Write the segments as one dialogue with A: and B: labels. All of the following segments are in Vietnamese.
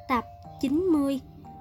A: Tập 90.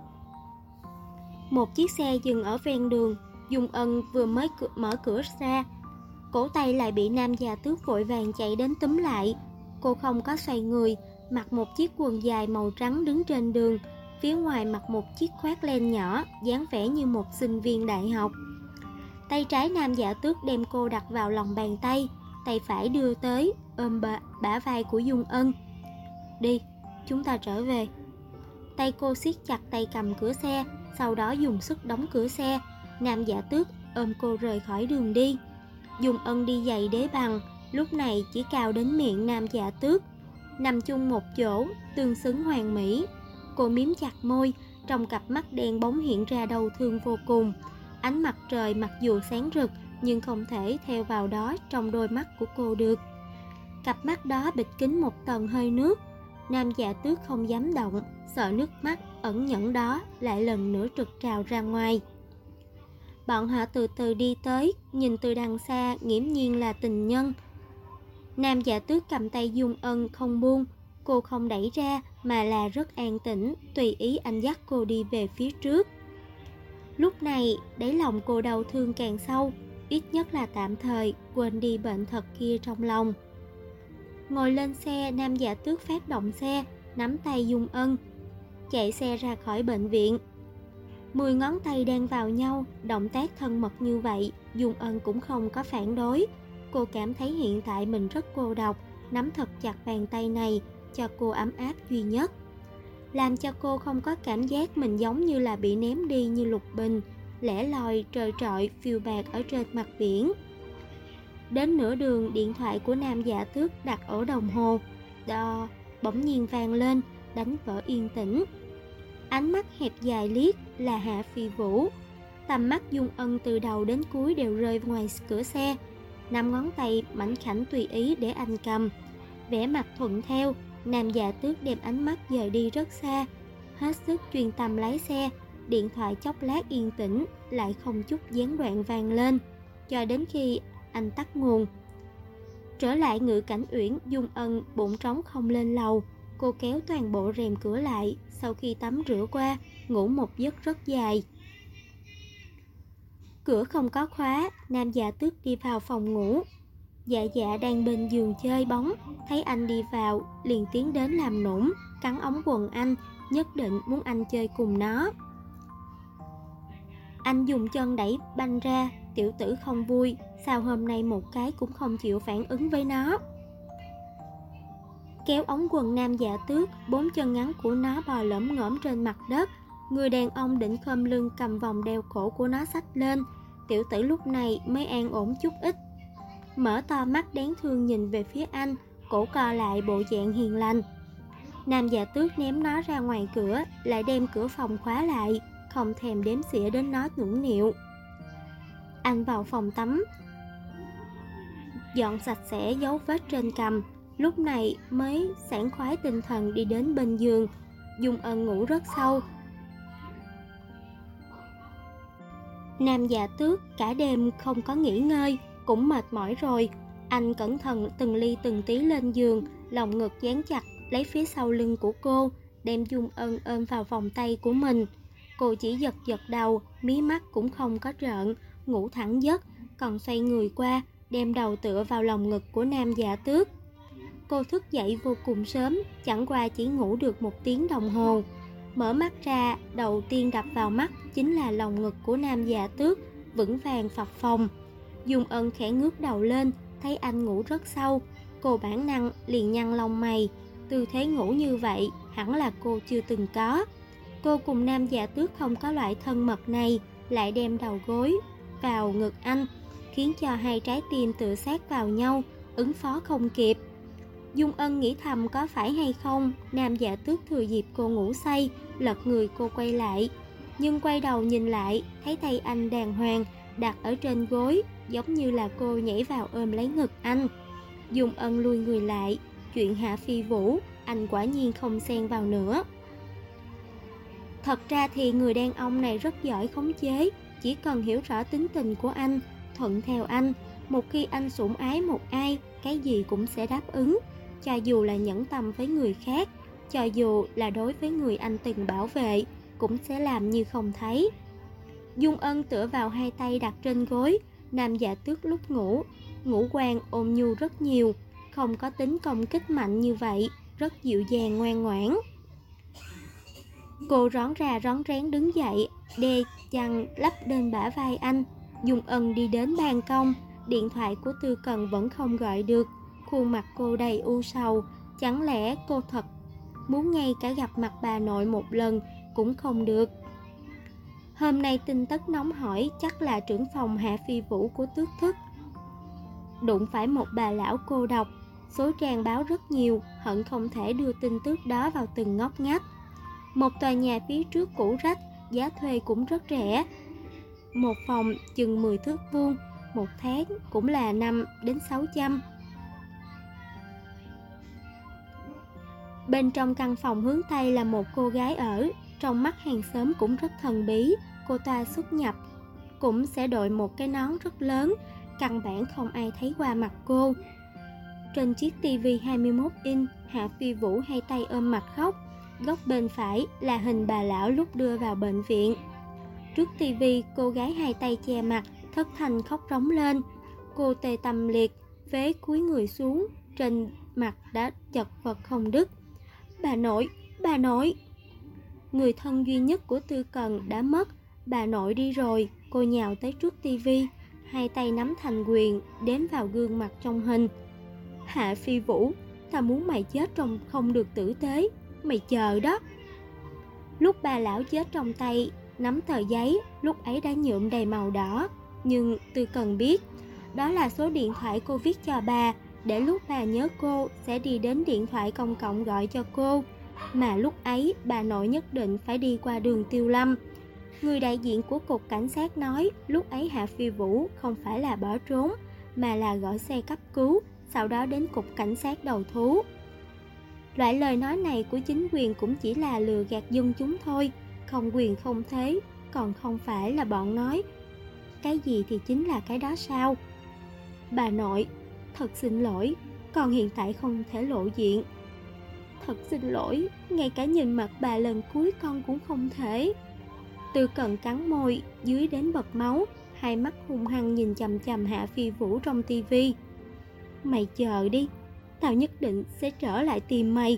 A: Một chiếc xe dừng ở ven đường. Dung Ân vừa mới mở cửa ra, cổ tay lại bị nam già tước vội vàng chạy đến túm lại. Cô không có xoay người, mặc một chiếc quần dài màu trắng đứng trên đường, phía ngoài mặc một chiếc khoác len nhỏ, dáng vẻ như một sinh viên đại học. Tay trái nam già tước đem cô đặt vào lòng bàn tay, tay phải đưa tới ôm bả vai của Dung Ân. Đi, chúng ta trở về. Tay cô siết chặt tay cầm cửa xe, sau đó dùng sức đóng cửa xe. Nam giả tước ôm cô rời khỏi đường đi. Dung Ân đi giày đế bằng, lúc này chỉ cao đến miệng nam giả tước, nằm chung một chỗ, tương xứng hoàn mỹ. Cô miếm chặt môi, trong cặp mắt đen bóng hiện ra đau thương vô cùng. Ánh mặt trời mặc dù sáng rực, nhưng không thể theo vào đó trong đôi mắt của cô được. Cặp mắt đó bịt kín một tầng hơi nước. Nam giả tước không dám động, sợ nước mắt ẩn nhẫn đó lại lần nữa trượt trào ra ngoài. Bọn họ từ từ đi tới, nhìn từ đằng xa nghiễm nhiên là tình nhân. Nam giả tước cầm tay Dung Ân không buông, cô không đẩy ra mà là rất an tĩnh, tùy ý anh dắt cô đi về phía trước. Lúc này, đáy lòng cô đau thương càng sâu, ít nhất là tạm thời quên đi bệnh thật kia trong lòng. Ngồi lên xe, nam giả tước phát động xe, nắm tay Dung Ân, chạy xe ra khỏi bệnh viện. 10 ngón tay đan vào nhau, động tác thân mật như vậy, Dung Ân cũng không có phản đối. Cô cảm thấy hiện tại mình rất cô độc, nắm thật chặt bàn tay này, cho cô ấm áp duy nhất. Làm cho cô không có cảm giác mình giống như là bị ném đi như lục bình, lẻ loi trời trọi phiêu bạt ở trên mặt biển. Đến nửa đường, điện thoại của nam giả tước đặt ở đồng hồ đo bỗng nhiên vang lên, đánh vỡ yên tĩnh. Ánh mắt hẹp dài liếc là Hạ Phi Vũ. Tầm mắt Dung Ân từ đầu đến cuối đều rơi ngoài cửa xe. 5 ngón tay mảnh khảnh tùy ý để anh cầm, vẻ mặt thuận theo. Nam giả tước đem ánh mắt dời đi rất xa, hết sức chuyên tâm lái xe. Điện thoại chốc lát yên tĩnh, lại không chút gián đoạn vang lên, cho đến khi anh tắt nguồn. Trở lại Ngự Cảnh Uyển, Dung Ân bụng trống không lên lầu. Cô kéo toàn bộ rèm cửa lại, sau khi tắm rửa qua, ngủ một giấc rất dài. Cửa không có khóa, nam giả tước đi vào phòng ngủ. Dạ dạ đang bên giường chơi bóng, thấy anh đi vào, liền tiến đến làm nũng, cắn ống quần anh, nhất định muốn anh chơi cùng nó. Anh dùng chân đẩy banh ra, tiểu tử không vui, sao hôm nay một cái cũng không chịu phản ứng với nó. Kéo ống quần nam giả tước, 4 chân ngắn của nó bò lởm ngởm trên mặt đất. Người đàn ông định khom lưng cầm vòng đeo cổ của nó xách lên. Tiểu tử lúc này mới an ổn chút ít, mở to mắt đáng thương nhìn về phía anh, cổ co lại bộ dạng hiền lành. Nam giả tước ném nó ra ngoài cửa, lại đem cửa phòng khóa lại, không thèm đếm xỉa đến nó nũng nịu. Anh vào phòng tắm, dọn sạch sẽ dấu vết trên cằm, lúc này mới sảng khoái tinh thần đi đến bên giường. Dung Ân ngủ rất sâu. Nam giả tước cả đêm không có nghỉ ngơi, cũng mệt mỏi rồi. Anh cẩn thận từng ly từng tí lên giường, lòng ngực dán chặt lấy phía sau lưng của cô, đem Dung Ân ôm vào vòng tay của mình. Cô chỉ giật giật đầu, mí mắt cũng không có trợn, ngủ thẳng giấc, còn xoay người qua, đem đầu tựa vào lòng ngực của nam giả tước. Cô thức dậy vô cùng sớm, chẳng qua chỉ ngủ được 1 tiếng đồng hồ. Mở mắt ra, đầu tiên đập vào mắt chính là lòng ngực của nam giả tước, vững vàng phập phồng. Dung Ân khẽ ngước đầu lên, thấy anh ngủ rất sâu. Cô bản năng liền nhăn lông mày, tư thế ngủ như vậy hẳn là cô chưa từng có. Cô cùng nam giả tước không có loại thân mật này, lại đem đầu gối vào ngực anh, khiến cho hai trái tim tựa sát vào nhau, ứng phó không kịp. Dung Ân nghĩ thầm có phải hay không, nam giả tước thừa dịp cô ngủ say, lật người cô quay lại. Nhưng quay đầu nhìn lại, thấy tay anh đàng hoàng đặt ở trên gối, giống như là cô nhảy vào ôm lấy ngực anh. Dung Ân lui người lại, chuyện Hạ Phi Vũ, anh quả nhiên không xen vào nữa. Thật ra thì người đàn ông này rất giỏi khống chế, chỉ cần hiểu rõ tính tình của anh, thuận theo anh, một khi anh sủng ái một ai, cái gì cũng sẽ đáp ứng. Cho dù là nhẫn tâm với người khác, cho dù là đối với người anh từng bảo vệ, cũng sẽ làm như không thấy. Dung Ân tựa vào hai tay đặt trên gối, Nam Dạ Tước lúc ngủ, ngũ quan ôn nhu rất nhiều, không có tính công kích mạnh như vậy, rất dịu dàng ngoan ngoãn. Cô rón ra rón rén đứng dậy, đe chăn lắp lên bả vai anh. Dung Ân đi đến ban công, điện thoại của Tư Cần vẫn không gọi được, khuôn mặt cô đầy u sầu. Chẳng lẽ cô thật muốn ngay cả gặp mặt bà nội một lần cũng không được? Hôm nay tin tức nóng hổi chắc là trưởng phòng Hạ Phi Vũ của Tước Thức đụng phải một bà lão cô độc. Số trang báo rất nhiều, hận không thể đưa tin tức đó vào từng ngóc ngách. Một tòa nhà phía trước cũ rách, giá thuê cũng rất rẻ. Một phòng chừng 10 thước vuông, một tháng cũng là 5 đến 600. Bên trong căn phòng hướng Tây là một cô gái ở, trong mắt hàng xóm cũng rất thần bí. Cô ta xuất nhập cũng sẽ đội một cái nón rất lớn, căn bản không ai thấy qua mặt cô. Trên chiếc tivi 21 inch, Hạ Phi Vũ hai tay ôm mặt khóc. Góc bên phải là hình bà lão lúc đưa vào bệnh viện. Trước tivi, cô gái hai tay che mặt, thất thanh khóc rống lên. Cô tê tâm liệt, vế cúi người xuống, trên mặt đã chật vật không đứt. Bà nội, bà nội! Người thân duy nhất của Tư Cần đã mất, bà nội đi rồi. Cô nhào tới trước tivi, hai tay nắm thành quyền, đếm vào gương mặt trong hình. Hạ Phi Vũ, ta muốn mày chết trong không được tử tế, mày chờ đó. Lúc bà lão chết trong tay nắm tờ giấy, lúc ấy đã nhuộm đầy màu đỏ. Nhưng Tư Cần biết, đó là số điện thoại cô viết cho bà, để lúc bà nhớ cô sẽ đi đến điện thoại công cộng gọi cho cô. Mà lúc ấy bà nội nhất định phải đi qua đường Tiêu Lâm. Người đại diện của cục cảnh sát nói lúc ấy Hạ Phi Vũ không phải là bỏ trốn, mà là gọi xe cấp cứu, sau đó đến cục cảnh sát đầu thú. Loại lời nói này của chính quyền cũng chỉ là lừa gạt dân chúng thôi, không quyền không thế, còn không phải là bọn nói cái gì thì chính là cái đó sao? Bà nội, thật xin lỗi, con hiện tại không thể lộ diện. Thật xin lỗi, ngay cả nhìn mặt bà lần cuối con cũng không thể. Tư Cần cắn môi, dưới đến bật máu, hai mắt hung hăng nhìn chằm chằm Hạ Phi Vũ trong tivi. Mày chờ đi, tao nhất định sẽ trở lại tìm mày.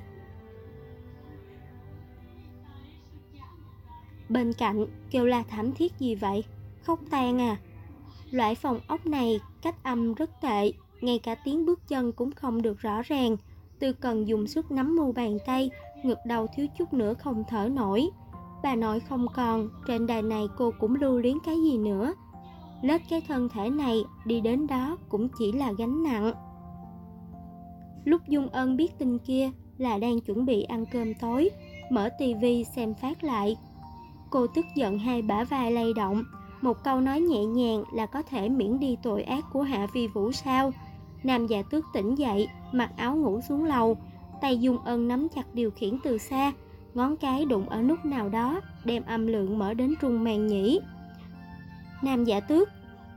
A: Bên cạnh kêu la thảm thiết gì vậy? Khóc tan à? Loại phòng ốc này cách âm rất tệ, ngay cả tiếng bước chân cũng không được rõ ràng. Tư Cần dùng sức nắm mu bàn tay, ngực đầu thiếu chút nữa không thở nổi. Bà nội không còn, trên đời này cô cũng lưu luyến cái gì nữa. Lết cái thân thể này đi đến đó cũng chỉ là gánh nặng. Lúc Dung Ân biết tin kia là đang chuẩn bị ăn cơm tối, mở tivi xem phát lại. Cô tức giận hai bả vai lay động, một câu nói nhẹ nhàng là có thể miễn đi tội ác của Hạ Phi Vũ sao? Nam Dạ Tước tỉnh dậy, mặc áo ngủ xuống lầu, tay Dung Ân nắm chặt điều khiển từ xa, ngón cái đụng ở nút nào đó, đem âm lượng mở đến trung màn nhĩ. Nam Dạ Tước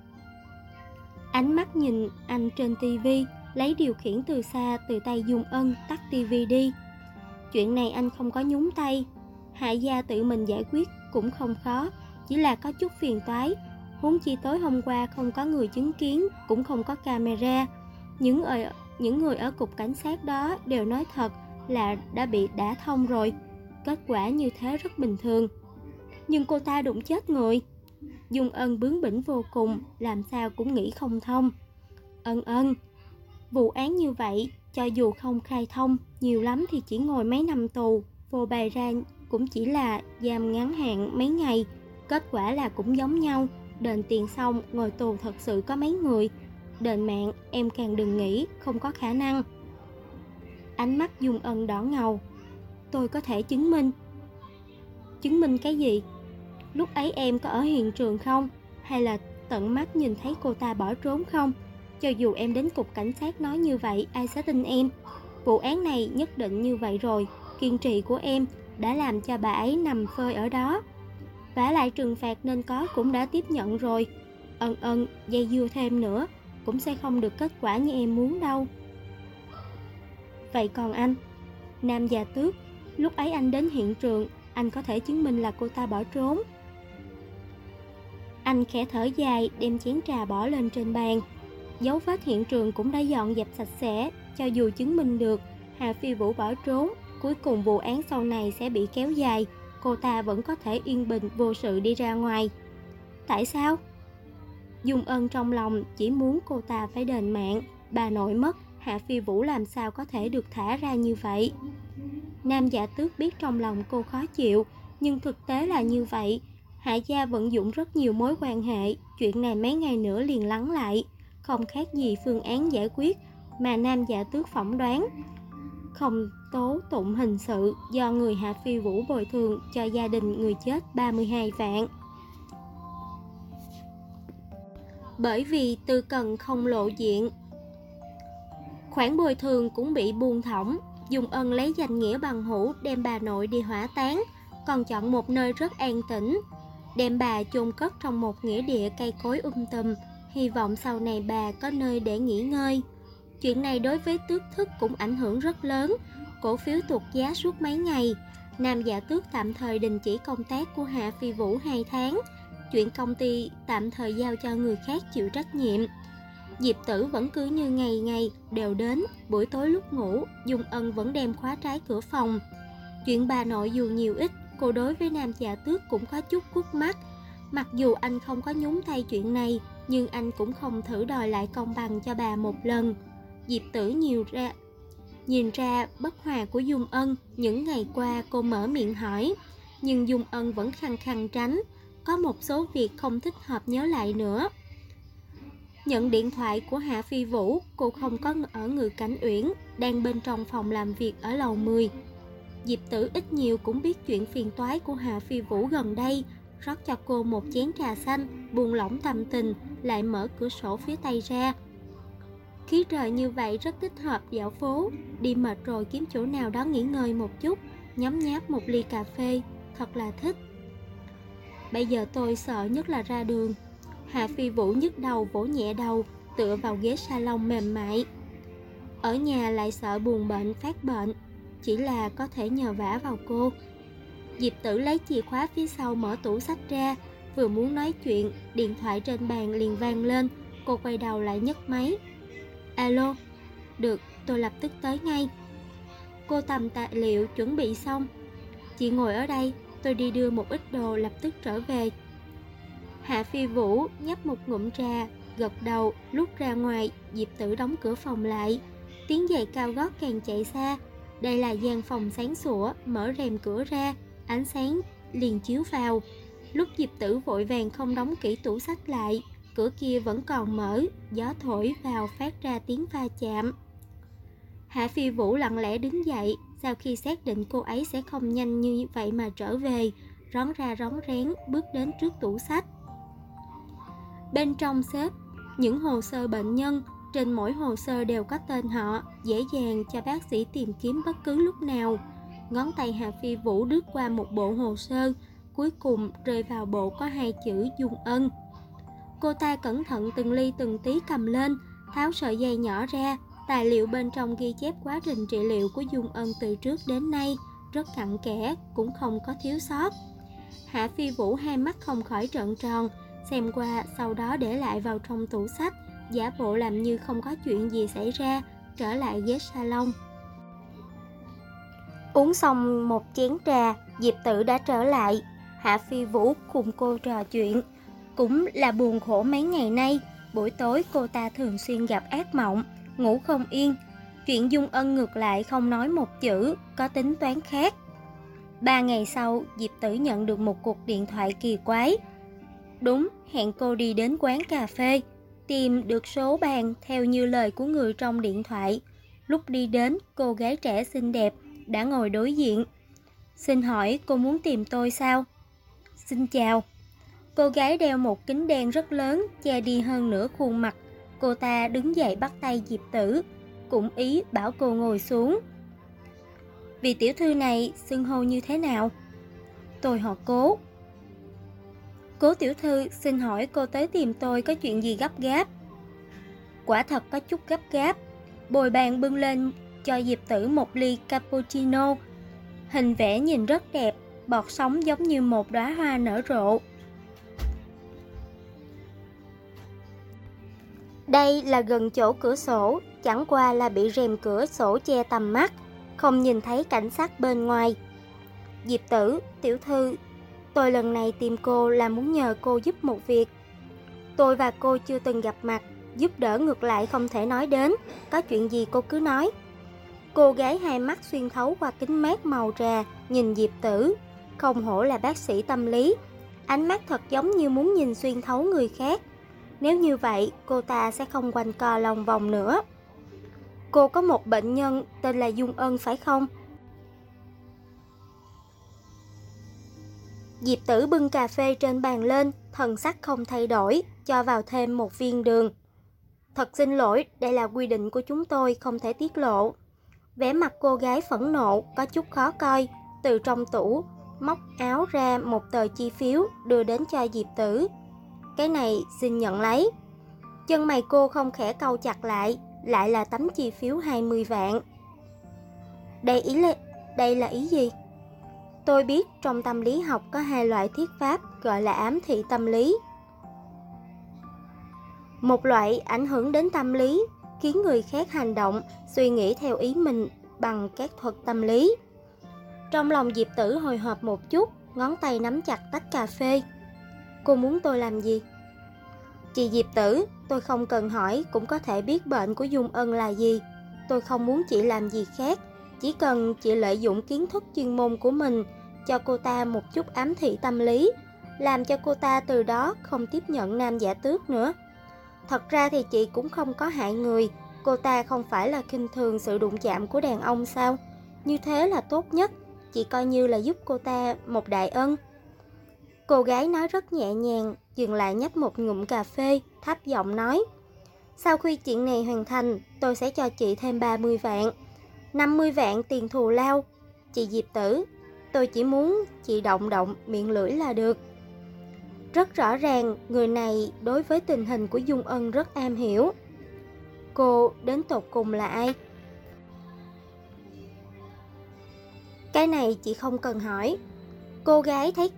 A: ánh mắt nhìn anh trên tivi, lấy điều khiển từ xa từ tay Dung Ân, tắt tivi đi. Chuyện này anh không có nhúng tay, Hạ gia tự mình giải quyết cũng không khó, chỉ là có chút phiền toái. Huống chi tối hôm qua không có người chứng kiến, cũng không có camera. Những người ở cục cảnh sát đó đều nói thật là đã bị đả thông rồi. Kết quả như thế rất bình thường. Nhưng cô ta đụng chết người. Dung Ân bướng bỉnh vô cùng, làm sao cũng nghĩ không thông. Ân, vụ án như vậy, cho dù không khai thông, nhiều lắm thì chỉ ngồi mấy năm tù, vô bày ra cũng chỉ là giam ngắn hạn mấy ngày. Kết quả là cũng giống nhau, đền tiền xong ngồi tù thật sự có mấy người. Đền mạng em càng đừng nghĩ, không có khả năng. Ánh mắt Dung Ân đỏ ngầu. Tôi có thể chứng minh. Chứng minh cái gì? Lúc ấy em có ở hiện trường không? Hay là tận mắt nhìn thấy cô ta bỏ trốn không? Cho dù em đến cục cảnh sát nói như vậy, ai sẽ tin em? Vụ án này nhất định như vậy rồi, kiên trì của em đã làm cho bà ấy nằm phơi ở đó. Vả lại trừng phạt nên có cũng đã tiếp nhận rồi. Dây dưa thêm nữa cũng sẽ không được kết quả như em muốn đâu. Vậy còn anh? Nam Dạ Tước Lúc ấy anh đến hiện trường, anh có thể chứng minh là cô ta bỏ trốn. Anh khẽ thở dài, đem chén trà bỏ lên trên bàn. Dấu vết hiện trường cũng đã dọn dẹp sạch sẽ. Cho dù chứng minh được Hà Phi Vũ bỏ trốn, cuối cùng vụ án sau này sẽ bị kéo dài, cô ta vẫn có thể yên bình vô sự đi ra ngoài. Tại sao? Dung Ân trong lòng chỉ muốn cô ta phải đền mạng. Bà nội mất, Hạ Phi Vũ làm sao có thể được thả ra như vậy? Nam Dạ Tước biết trong lòng cô khó chịu, nhưng thực tế là như vậy. Hạ gia vận dụng rất nhiều mối quan hệ, chuyện này mấy ngày nữa liền lắng lại, không khác gì phương án giải quyết mà Nam Dạ Tước phỏng đoán. Không tố tụng hình sự do người Hạ Phi Vũ bồi thường cho gia đình người chết 32 vạn. Bởi vì Tư Cần không lộ diện, khoản bồi thường cũng bị buông thõng. Dung Ân lấy danh nghĩa bằng hữu đem bà nội đi hỏa táng, còn chọn một nơi rất an tĩnh, đem bà chôn cất trong một nghĩa địa cây cối tùm, hy vọng sau này bà có nơi để nghỉ ngơi. Chuyện này đối với Tước Thức cũng ảnh hưởng rất lớn, cổ phiếu tụt giá suốt mấy ngày. Nam Dạ Tước tạm thời đình chỉ công tác của Hạ Phi Vũ 2 tháng, chuyện công ty tạm thời giao cho người khác chịu trách nhiệm. Diệp Tử vẫn cứ như ngày ngày đều đến, buổi tối lúc ngủ, Dung Ân vẫn đem khóa trái cửa phòng. Chuyện bà nội dù nhiều ít, cô đối với Nam Dạ Tước cũng có chút cút mắt. Mặc dù anh không có nhúng tay chuyện này, nhưng anh cũng không thử đòi lại công bằng cho bà một lần. Diệp Tử nhìn ra bất hòa của Dung Ân. Những ngày qua cô mở miệng hỏi, nhưng Dung Ân vẫn khăng khăng tránh. Có một số việc không thích hợp nhớ lại nữa. Nhận điện thoại của Hạ Phi Vũ, cô không có ở Ngự Cảnh Uyển, đang bên trong phòng làm việc ở lầu 10. Diệp Tử ít nhiều cũng biết chuyện phiền toái của Hạ Phi Vũ gần đây, rót cho cô một chén trà xanh, buông lỏng tâm tình, lại mở cửa sổ phía tây ra. Khí trời như vậy rất thích hợp dạo phố, đi mệt rồi kiếm chỗ nào đó nghỉ ngơi một chút, nhấm nháp một ly cà phê, thật là thích. Bây giờ tôi sợ nhất là ra đường. Hạ Phi Vũ nhức đầu vỗ nhẹ đầu, tựa vào ghế salon mềm mại. Ở nhà lại sợ buồn bệnh phát bệnh, chỉ là có thể nhờ vả vào cô. Diệp Tử lấy chìa khóa phía sau mở tủ sách ra, vừa muốn nói chuyện, điện thoại trên bàn liền vang lên. Cô quay đầu lại nhấc máy. Alo, được, tôi lập tức tới ngay. Cô tầm tài liệu chuẩn bị xong. Chị ngồi ở đây, tôi đi đưa một ít đồ lập tức trở về. Hạ Phi Vũ nhấp một ngụm trà, gật đầu, lúc ra ngoài. Diệp Tử đóng cửa phòng lại, tiếng giày cao gót càng chạy xa. Đây là gian phòng sáng sủa, mở rèm cửa ra, ánh sáng liền chiếu vào. Lúc Diệp Tử vội vàng không đóng kỹ tủ sách lại, cửa kia vẫn còn mở, gió thổi vào phát ra tiếng va chạm. Hạ Phi Vũ lặng lẽ đứng dậy, sau khi xác định cô ấy sẽ không nhanh như vậy mà trở về, rón ra rón rén bước đến trước tủ sách. Bên trong xếp những hồ sơ bệnh nhân, trên mỗi hồ sơ đều có tên họ, dễ dàng cho bác sĩ tìm kiếm bất cứ lúc nào. Ngón tay Hạ Phi Vũ lướt qua một bộ hồ sơ, cuối cùng rơi vào bộ có 2 chữ Dung Ân. Cô ta cẩn thận từng ly từng tí cầm lên, tháo sợi dây nhỏ ra. Tài liệu bên trong ghi chép quá trình trị liệu của Dung Ân từ trước đến nay, rất cặn kẽ, cũng không có thiếu sót. Hạ Phi Vũ hai mắt không khỏi trợn tròn, xem qua sau đó để lại vào trong tủ sách, giả bộ làm như không có chuyện gì xảy ra, trở lại ghế salon. Uống xong một chén trà, Diệp Tử đã trở lại. Hạ Phi Vũ cùng cô trò chuyện, cũng là buồn khổ mấy ngày nay. Buổi tối cô ta thường xuyên gặp ác mộng, ngủ không yên. Chuyện Dung Ân ngược lại không nói một chữ, có tính toán khác. 3 ngày sau, Diệp Tử nhận được một cuộc điện thoại kỳ quái. Đúng, hẹn cô đi đến quán cà phê, tìm được số bàn theo như lời của người trong điện thoại. Lúc đi đến, cô gái trẻ xinh đẹp đã ngồi đối diện. Xin hỏi cô muốn tìm tôi sao? Xin chào. Cô gái đeo một kính đen rất lớn, che đi hơn nửa khuôn mặt. Cô ta đứng dậy bắt tay Diệp Tử, cũng ý bảo cô ngồi xuống. Vị tiểu thư này xưng hô như thế nào? Tôi họ Cố. Cố tiểu thư, xin hỏi cô tới tìm tôi có chuyện gì gấp gáp? Quả thật có chút gấp gáp. Bồi bàn bưng lên cho Diệp Tử một ly cappuccino. Hình vẽ nhìn rất đẹp, bọt sóng giống như một đóa hoa nở rộ. Đây là gần chỗ cửa sổ, chẳng qua là bị rèm cửa sổ che tầm mắt, không nhìn thấy cảnh sát bên ngoài. Diệp Tử, tiểu thư, tôi lần này tìm cô là muốn nhờ cô giúp một việc. Tôi và cô chưa từng gặp mặt, giúp đỡ ngược lại không thể nói đến, có chuyện gì cô cứ nói. Cô gái hai mắt xuyên thấu qua kính mát màu trà, nhìn Diệp Tử, không hổ là bác sĩ tâm lý, ánh mắt thật giống như muốn nhìn xuyên thấu người khác. Nếu như vậy, cô ta sẽ không quanh co lòng vòng nữa. Cô có một bệnh nhân tên là Dung Ân phải không? Diệp Tử bưng cà phê trên bàn lên, thần sắc không thay đổi, cho vào thêm một viên đường. Thật xin lỗi, đây là quy định của chúng tôi, không thể tiết lộ. Vẻ mặt cô gái phẫn nộ, có chút khó coi, từ trong tủ, móc áo ra một tờ chi phiếu, đưa đến cho Diệp Tử. Cái này xin nhận lấy. Chân mày cô không khẽ cau chặt lại là tấm chi phiếu 20 vạn. Đây là ý gì? Tôi biết trong tâm lý học có hai loại thuyết pháp gọi là ám thị tâm lý. Một loại ảnh hưởng đến tâm lý, khiến người khác hành động, suy nghĩ theo ý mình bằng các thuật tâm lý. Trong lòng Diệp Tử hồi hộp một chút, ngón tay nắm chặt tách cà phê. Cô muốn tôi làm gì? Chị Diệp Tử, tôi không cần hỏi cũng có thể biết bệnh của Dung Ân là gì. Tôi không muốn chị làm gì khác, chỉ cần chị lợi dụng kiến thức chuyên môn của mình, cho cô ta một chút ám thị tâm lý, làm cho cô ta từ đó không tiếp nhận nam giả tước nữa. Thật ra thì chị cũng không có hại người, cô ta không phải là khinh thường sự đụng chạm của đàn ông sao? Như thế là tốt nhất, chị coi như là giúp cô ta một đại ân. Cô gái nói rất nhẹ nhàng, dừng lại nhấp một ngụm cà phê, thấp giọng nói. Sau khi chuyện này hoàn thành, tôi sẽ cho chị thêm 30 vạn, 50 vạn tiền thù lao. Chị Diệp Tử, tôi chỉ muốn chị động miệng lưỡi là được. Rất rõ ràng, người này đối với tình hình của Dung Ân rất am hiểu. Cô đến tột cùng là ai? Cái này chị không cần hỏi. Cô gái thấy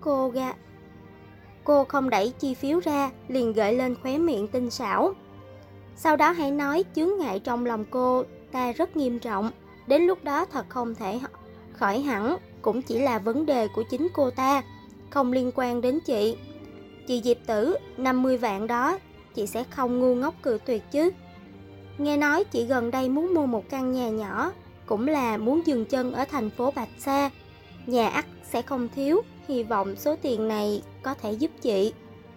A: cô không đẩy chi phiếu ra, liền gợi lên khóe miệng tinh xảo. Sau đó hãy nói chướng ngại trong lòng cô ta rất nghiêm trọng, đến lúc đó thật không thể khỏi hẳn, cũng chỉ là vấn đề của chính cô ta, không liên quan đến chị. Chị Diệp Tử, 50 vạn đó, chị sẽ không ngu ngốc cự tuyệt chứ? Nghe nói chị gần đây muốn mua một căn nhà nhỏ, cũng là muốn dừng chân ở thành phố Bạch Sa. Nhà ắt sẽ không thiếu, hy vọng số tiền này có thể giúp chị.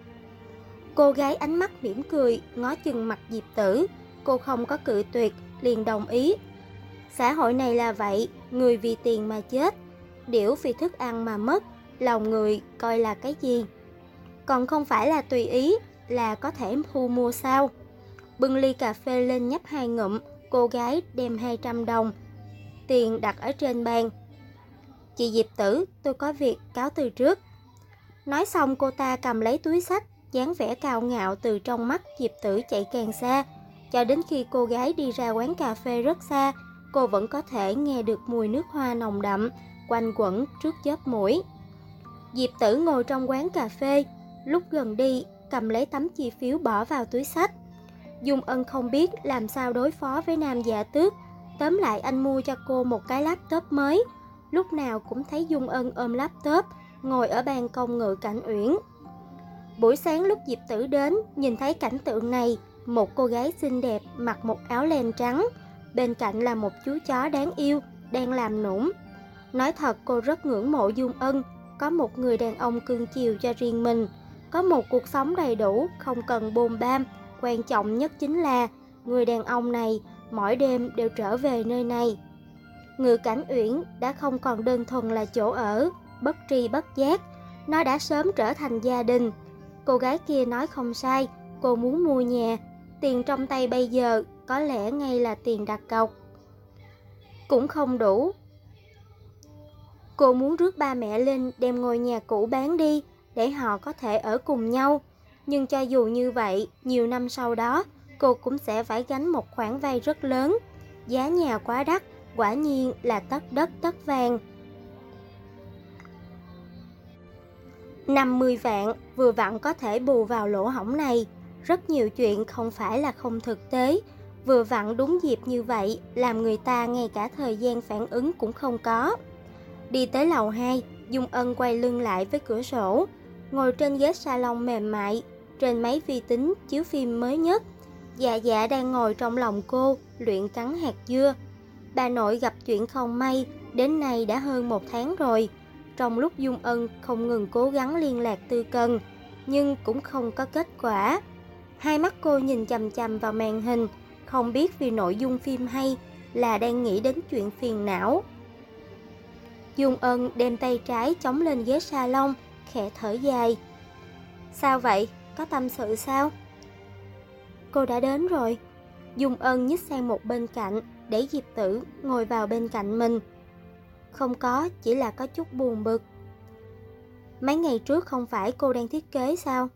A: Cô gái ánh mắt mỉm cười, ngó chừng mặt Diệp Tử, cô không có cự tuyệt, liền đồng ý. Xã hội này là vậy, người vì tiền mà chết, điểu vì thức ăn mà mất, lòng người coi là cái gì? Còn không phải là tùy ý, là có thể thu mua sao? Bưng ly cà phê lên nhấp 2 ngụm, cô gái đem 200 đồng, tiền đặt ở trên bàn. Chị Diệp Tử, tôi có việc cáo từ trước. Nói xong cô ta cầm lấy túi xách, dáng vẻ cao ngạo từ trong mắt Diệp Tử chạy càng xa, cho đến khi cô gái đi ra quán cà phê rất xa, cô vẫn có thể nghe được mùi nước hoa nồng đậm quanh quẩn trước chóp mũi. Diệp Tử ngồi trong quán cà phê, lúc gần đi cầm lấy tấm chi phiếu bỏ vào túi xách. Dung Ân không biết làm sao đối phó với nam giả tước, tóm lại anh mua cho cô một cái laptop mới, lúc nào cũng thấy Dung Ân ôm laptop, ngồi ở ban công Ngự Cảnh Uyển. Buổi sáng lúc Diệp Tử đến, nhìn thấy cảnh tượng này, một cô gái xinh đẹp mặc một áo len trắng, bên cạnh là một chú chó đáng yêu, đang làm nũng. Nói thật cô rất ngưỡng mộ Dung Ân, có một người đàn ông cưng chiều cho riêng mình, có một cuộc sống đầy đủ, không cần bôn bam, quan trọng nhất chính là người đàn ông này mỗi đêm đều trở về nơi này. Ngự Cảnh Uyển đã không còn đơn thuần là chỗ ở, bất tri bất giác, nó đã sớm trở thành gia đình. Cô gái kia nói không sai, cô muốn mua nhà, tiền trong tay bây giờ có lẽ ngay là tiền đặt cọc cũng không đủ. Cô muốn rước ba mẹ lên đem ngôi nhà cũ bán đi, để họ có thể ở cùng nhau. Nhưng cho dù như vậy, nhiều năm sau đó, cô cũng sẽ phải gánh một khoản vay rất lớn. Giá nhà quá đắt, quả nhiên là tất đất tất vàng. 50 vạn vừa vặn có thể bù vào lỗ hổng này. Rất nhiều chuyện không phải là không thực tế. Vừa vặn đúng dịp như vậy, làm người ta ngay cả thời gian phản ứng cũng không có. Đi tới lầu 2, Dung Ân quay lưng lại với cửa sổ, ngồi trên ghế salon mềm mại, trên máy vi tính chiếu phim mới nhất. Dạ dạ đang ngồi trong lòng cô, luyện cắn hạt dưa. Bà nội gặp chuyện không may, đến nay đã hơn 1 tháng rồi. Trong lúc Dung Ân không ngừng cố gắng liên lạc Tư Cần, nhưng cũng không có kết quả. Hai mắt cô nhìn chằm chằm vào màn hình, không biết vì nội dung phim hay là đang nghĩ đến chuyện phiền não. Dung Ân đem tay trái chống lên ghế salon, khẽ thở dài. Sao vậy? Có tâm sự sao? Cô đã đến rồi. Dung Ân nhích sang một bên cạnh, để Diệp Tử ngồi vào bên cạnh mình. Không có, chỉ là có chút buồn bực. Mấy ngày trước không phải cô đang thiết kế sao?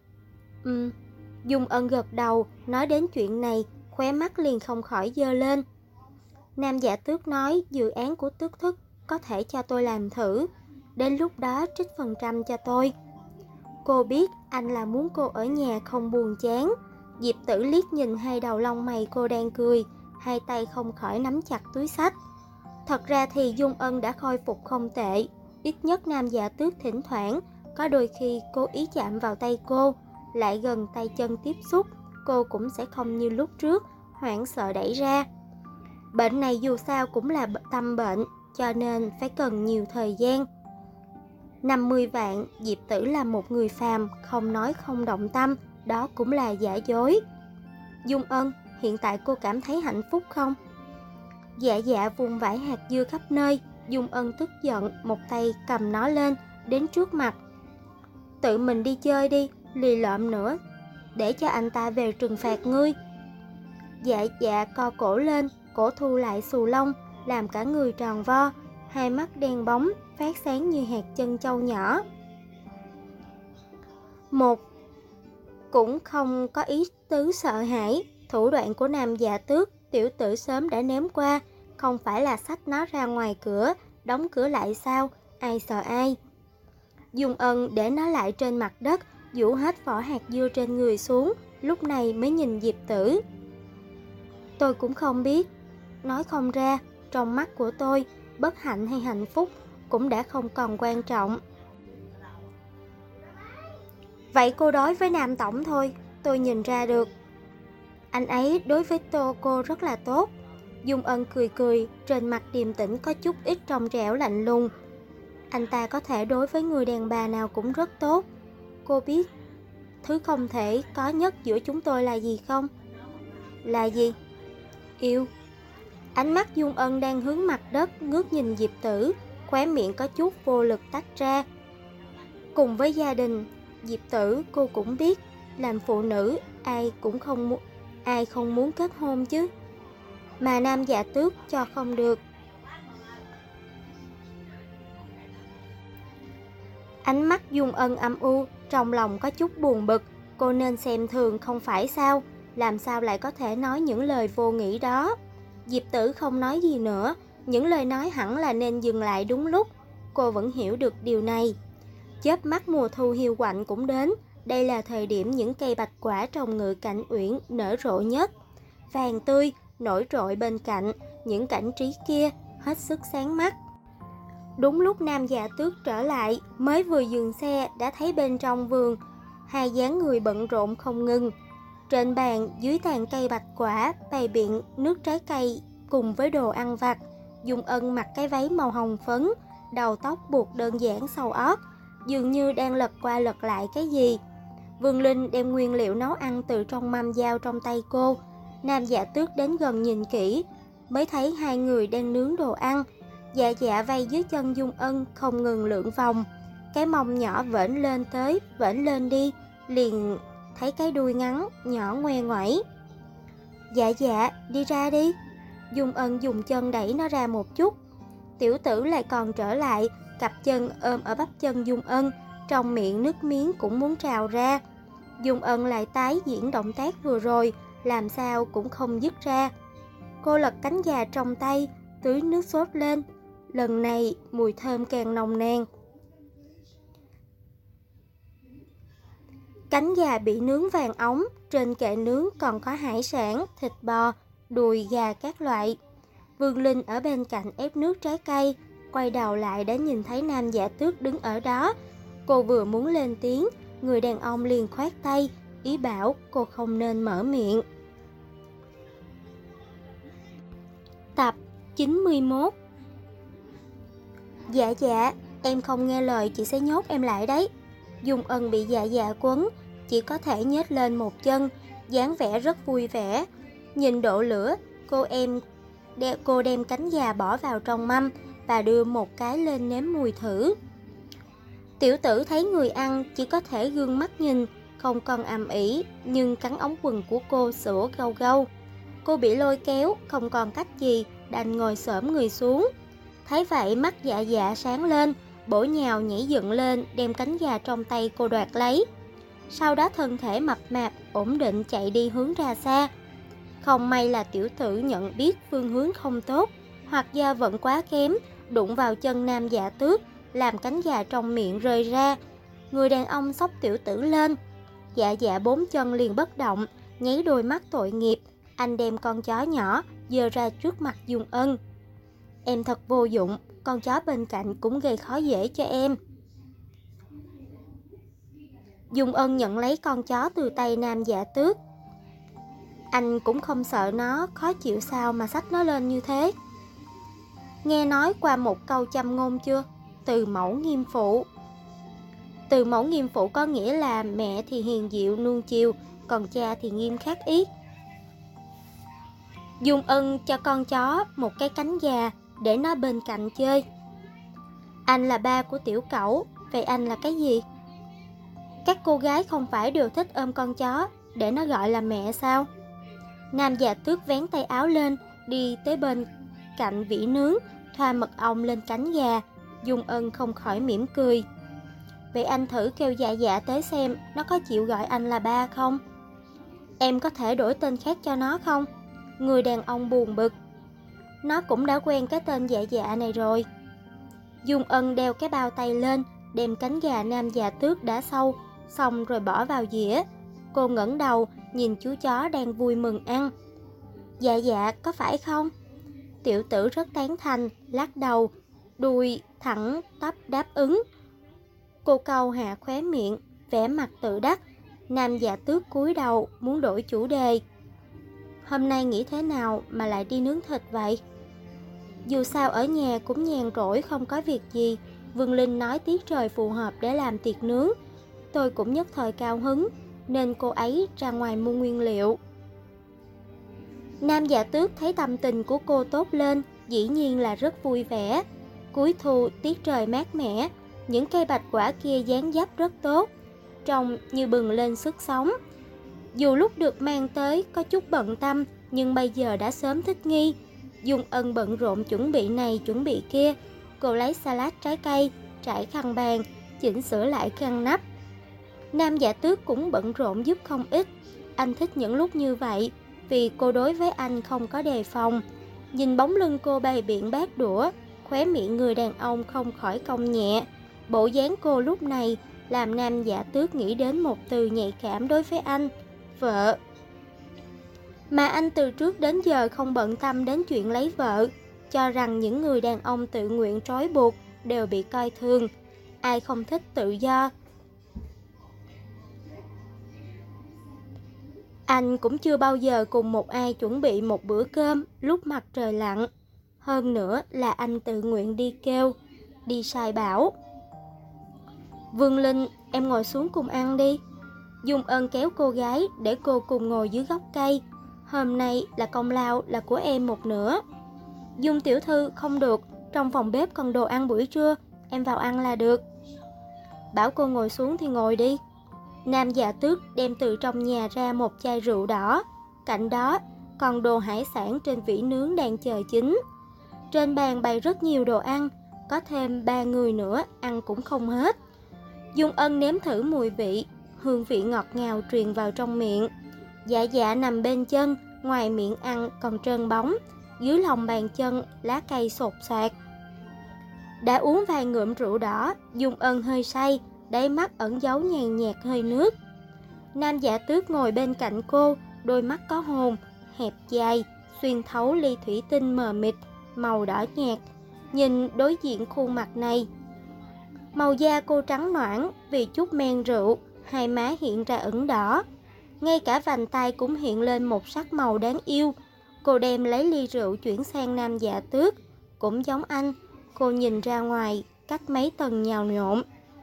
A: Dung Ân gật đầu, nói đến chuyện này, khóe mắt liền không khỏi giơ lên. Nam Dạ Tước nói dự án của Tước Thức có thể cho tôi làm thử, đến lúc đó trích phần trăm cho tôi. Cô biết anh là muốn cô ở nhà không buồn chán. Diệp Tử liếc nhìn hai đầu lông mày cô đang cười, hai tay không khỏi nắm chặt túi xách. Thật ra thì Dung Ân đã khôi phục không tệ, ít nhất Nam Dạ Tước thỉnh thoảng có đôi khi cố ý chạm vào tay cô, lại gần tay chân tiếp xúc, cô cũng sẽ không như lúc trước hoảng sợ đẩy ra. Bệnh này dù sao cũng là tâm bệnh, cho nên phải cần nhiều thời gian. 50 vạn, Diệp Tử là một người phàm, không nói không động tâm, đó cũng là giả dối. Dung Ân, hiện tại cô cảm thấy hạnh phúc không? Dạ dạ vùng vãi hạt dưa khắp nơi. Dung Ân tức giận, một tay cầm nó lên, đến trước mặt. Tự mình đi chơi đi, lì lợm nữa, để cho anh ta về trừng phạt ngươi. Dạ dạ co cổ lên, cổ thu lại xù lông, làm cả người tròn vo, hai mắt đen bóng, phát sáng như hạt chân trâu nhỏ. Một cũng không có ý tứ sợ hãi, thủ đoạn của Nam Dạ Tước tiểu tử sớm đã nếm qua, không phải là xách nó ra ngoài cửa, đóng cửa lại sao, ai sợ ai. Dung Ân để nó lại trên mặt đất, giũ hết vỏ hạt dưa trên người xuống, lúc này mới nhìn Diệp Tử. Tôi cũng không biết, nói không ra, trong mắt của tôi, bất hạnh hay hạnh phúc cũng đã không còn quan trọng. Vậy cô đối với Nam Tổng thôi, tôi nhìn ra được. Anh ấy đối với cô rất là tốt. Dung Ân cười cười, trên mặt điềm tĩnh có chút ít trong trẻo lạnh lùng. Anh ta có thể đối với người đàn bà nào cũng rất tốt. Cô biết thứ không thể có nhất giữa chúng tôi là gì không? Là gì? Yêu. Ánh mắt Dung Ân đang hướng mặt đất, ngước nhìn Diệp Tử, khóe miệng có chút vô lực tách ra. Cùng với gia đình, Diệp Tử cô cũng biết, làm phụ nữ ai không muốn kết hôn chứ. Mà Nam Dạ Tước cho không được. Ánh mắt Dung Ân âm u, trong lòng có chút buồn bực. Cô nên xem thường không phải sao? Làm sao lại có thể nói những lời vô nghĩa đó? Diệp Tử không nói gì nữa, những lời nói hẳn là nên dừng lại đúng lúc. Cô vẫn hiểu được điều này. Chớp mắt mùa thu hiu quạnh cũng đến. Đây là thời điểm những cây bạch quả trong Ngự Cảnh Uyển nở rộ nhất. Vàng tươi, nổi trội bên cạnh, những cảnh trí kia hết sức sáng mắt. Đúng lúc Nam Dạ Tước trở lại, mới vừa dừng xe đã thấy bên trong vườn hai dáng người bận rộn không ngừng. Trên bàn dưới tàn cây bạch quả bày biện nước trái cây cùng với đồ ăn vặt. Dung Ân mặc cái váy màu hồng phấn, đầu tóc buộc đơn giản sâu ót, dường như đang lật qua lật lại cái gì. Vương Linh đem nguyên liệu nấu ăn từ trong mâm dao trong tay cô. Nam Dạ Tước đến gần nhìn kỹ, mới thấy hai người đang nướng đồ ăn. Dạ dạ vây dưới chân Dung Ân không ngừng lượn vòng, cái mông nhỏ vểnh lên tới, vểnh lên đi, liền thấy cái đuôi ngắn, nhỏ ngoe ngoẩy. Dạ dạ, đi ra đi. Dung Ân dùng chân đẩy nó ra một chút. Tiểu tử lại còn trở lại, cặp chân ôm ở bắp chân Dung Ân, trong miệng nước miếng cũng muốn trào ra. Dung Ân lại tái diễn động tác vừa rồi, làm sao cũng không dứt ra. Cô lật cánh gà trong tay, tưới nước sốt lên. Lần này mùi thơm càng nồng nàn. Cánh gà bị nướng vàng óng, trên kệ nướng còn có hải sản, thịt bò, đùi gà các loại. Vương Linh ở bên cạnh ép nước trái cây, quay đầu lại đã nhìn thấy Nam Dạ Tước đứng ở đó. Cô vừa muốn lên tiếng, người đàn ông liền khoát tay, ý bảo cô không nên mở miệng. Tập 91. Dạ dạ, em không nghe lời chị sẽ nhốt em lại đấy. Dung Ân bị dạ dạ quấn, chỉ có thể nhếch lên một chân, dáng vẻ rất vui vẻ. Nhìn độ lửa, cô đem cánh gà bỏ vào trong mâm và đưa một cái lên nếm mùi thử. Tiểu tử thấy người ăn chỉ có thể gương mắt nhìn, không còn ầm ĩ, nhưng cắn ống quần của cô sủa gâu gâu. Cô bị lôi kéo, không còn cách gì, đành ngồi xổm người xuống. Thấy vậy mắt dạ dạ sáng lên, bổ nhào nhảy dựng lên, đem cánh gà trong tay cô đoạt lấy. Sau đó thân thể mập mạp, ổn định chạy đi hướng ra xa. Không may là tiểu tử nhận biết phương hướng không tốt, hoặc do vận quá kém, đụng vào chân Nam Dạ Tước, làm cánh gà trong miệng rơi ra. Người đàn ông xốc tiểu tử lên. Dạ dạ bốn chân liền bất động, nháy đôi mắt tội nghiệp. Anh đem con chó nhỏ giơ ra trước mặt Dung Ân. Em thật vô dụng, con chó bên cạnh cũng gây khó dễ cho em. Dung Ân nhận lấy con chó từ tay Nam Dạ Tước. Anh cũng không sợ nó khó chịu sao mà xách nó lên như thế. Nghe nói qua một câu châm ngôn chưa? Từ mẫu nghiêm phụ. Từ mẫu nghiêm phụ có nghĩa là mẹ thì hiền dịu nuông chiều, còn cha thì nghiêm khắc ý. Dung Ân cho con chó một cái cánh gà để nó bên cạnh chơi. Anh là ba của tiểu cẩu, vậy anh là cái gì? Các cô gái không phải đều thích ôm con chó để nó gọi là mẹ sao? Nam Dạ Tước vén tay áo lên, đi tới bên cạnh vỉ nướng, thoa mật ong lên cánh gà. Dung Ân không khỏi mỉm cười. Vậy anh thử kêu dạ dạ tới xem nó có chịu gọi anh là ba không? Em có thể đổi tên khác cho nó không? Người đàn ông buồn bực. Nó cũng đã quen cái tên dạ dạ này rồi. Dung Ân đeo cái bao tay lên, đem cánh gà Nam Dạ Tước đã sâu, xong rồi bỏ vào dĩa. Cô ngẩng đầu, nhìn chú chó đang vui mừng ăn. Dạ dạ, có phải không? Tiểu tử rất tán thành, lắc đầu, đuôi thẳng tắp đáp ứng. Cô cau hạ khóe miệng, vẻ mặt tự đắc. Nam Dạ Tước cúi đầu, muốn đổi chủ đề. Hôm nay nghĩ thế nào mà lại đi nướng thịt vậy? Dù sao ở nhà cũng nhàn rỗi không có việc gì. Vương Linh nói tiết trời phù hợp để làm tiệc nướng. Tôi cũng nhất thời cao hứng, nên cô ấy ra ngoài mua nguyên liệu. Nam Dạ Tước thấy tâm tình của cô tốt lên, dĩ nhiên là rất vui vẻ. Cuối thu tiết trời mát mẻ, những cây bạch quả kia dáng dấp rất tốt, trông như bừng lên sức sống. Dù lúc được mang tới có chút bận tâm, nhưng bây giờ đã sớm thích nghi. Dung Ân bận rộn chuẩn bị này chuẩn bị kia. Cô lấy salad trái cây, trải khăn bàn, chỉnh sửa lại khăn nắp. Nam Dạ Tước cũng bận rộn giúp không ít. Anh thích những lúc như vậy, vì cô đối với anh không có đề phòng. Nhìn bóng lưng cô bày biện bát đũa, khóe miệng người đàn ông không khỏi cong nhẹ. Bộ dáng cô lúc này làm Nam Dạ Tước nghĩ đến một từ nhạy cảm đối với anh: vợ. Mà anh từ trước đến giờ không bận tâm đến chuyện lấy vợ, cho rằng những người đàn ông tự nguyện trói buộc đều bị coi thường. Ai không thích tự do? Anh cũng chưa bao giờ cùng một ai chuẩn bị một bữa cơm lúc mặt trời lặn. Hơn nữa là anh tự nguyện đi kêu, đi sai bảo. Vương Linh, em ngồi xuống cùng ăn đi. Dung Ân kéo cô gái để cô cùng ngồi dưới gốc cây. Hôm nay là công lao là của em một nửa. Dung tiểu thư, không được, trong phòng bếp còn đồ ăn buổi trưa, em vào ăn là được. Bảo cô ngồi xuống thì ngồi đi. Nam Dạ Tước đem từ trong nhà ra một chai rượu đỏ. Cạnh đó còn đồ hải sản trên vỉ nướng đang chờ chín. Trên bàn bày rất nhiều đồ ăn, có thêm 3 người nữa ăn cũng không hết. Dung Ân nếm thử mùi vị, hương vị ngọt ngào truyền vào trong miệng. Dạ dạ nằm bên chân, ngoài miệng ăn còn trơn bóng, dưới lòng bàn chân lá cây sột soạt. Đã uống vài ngụm rượu đỏ, Dung Ân hơi say, đáy mắt ẩn giấu nhàn nhạt hơi nước. Nam Dạ Tước ngồi bên cạnh cô, đôi mắt có hồn, hẹp dài, xuyên thấu ly thủy tinh mờ mịt, màu đỏ nhạt. Nhìn đối diện khuôn mặt này, màu da cô trắng nõn vì chút men rượu, hai má hiện ra ửng đỏ. Ngay cả vành tai cũng hiện lên một sắc màu đáng yêu. Cô đem lấy ly rượu chuyển sang Nam Dạ Tước. Cũng giống anh, cô nhìn ra ngoài, cách mấy tầng nhào nhộn.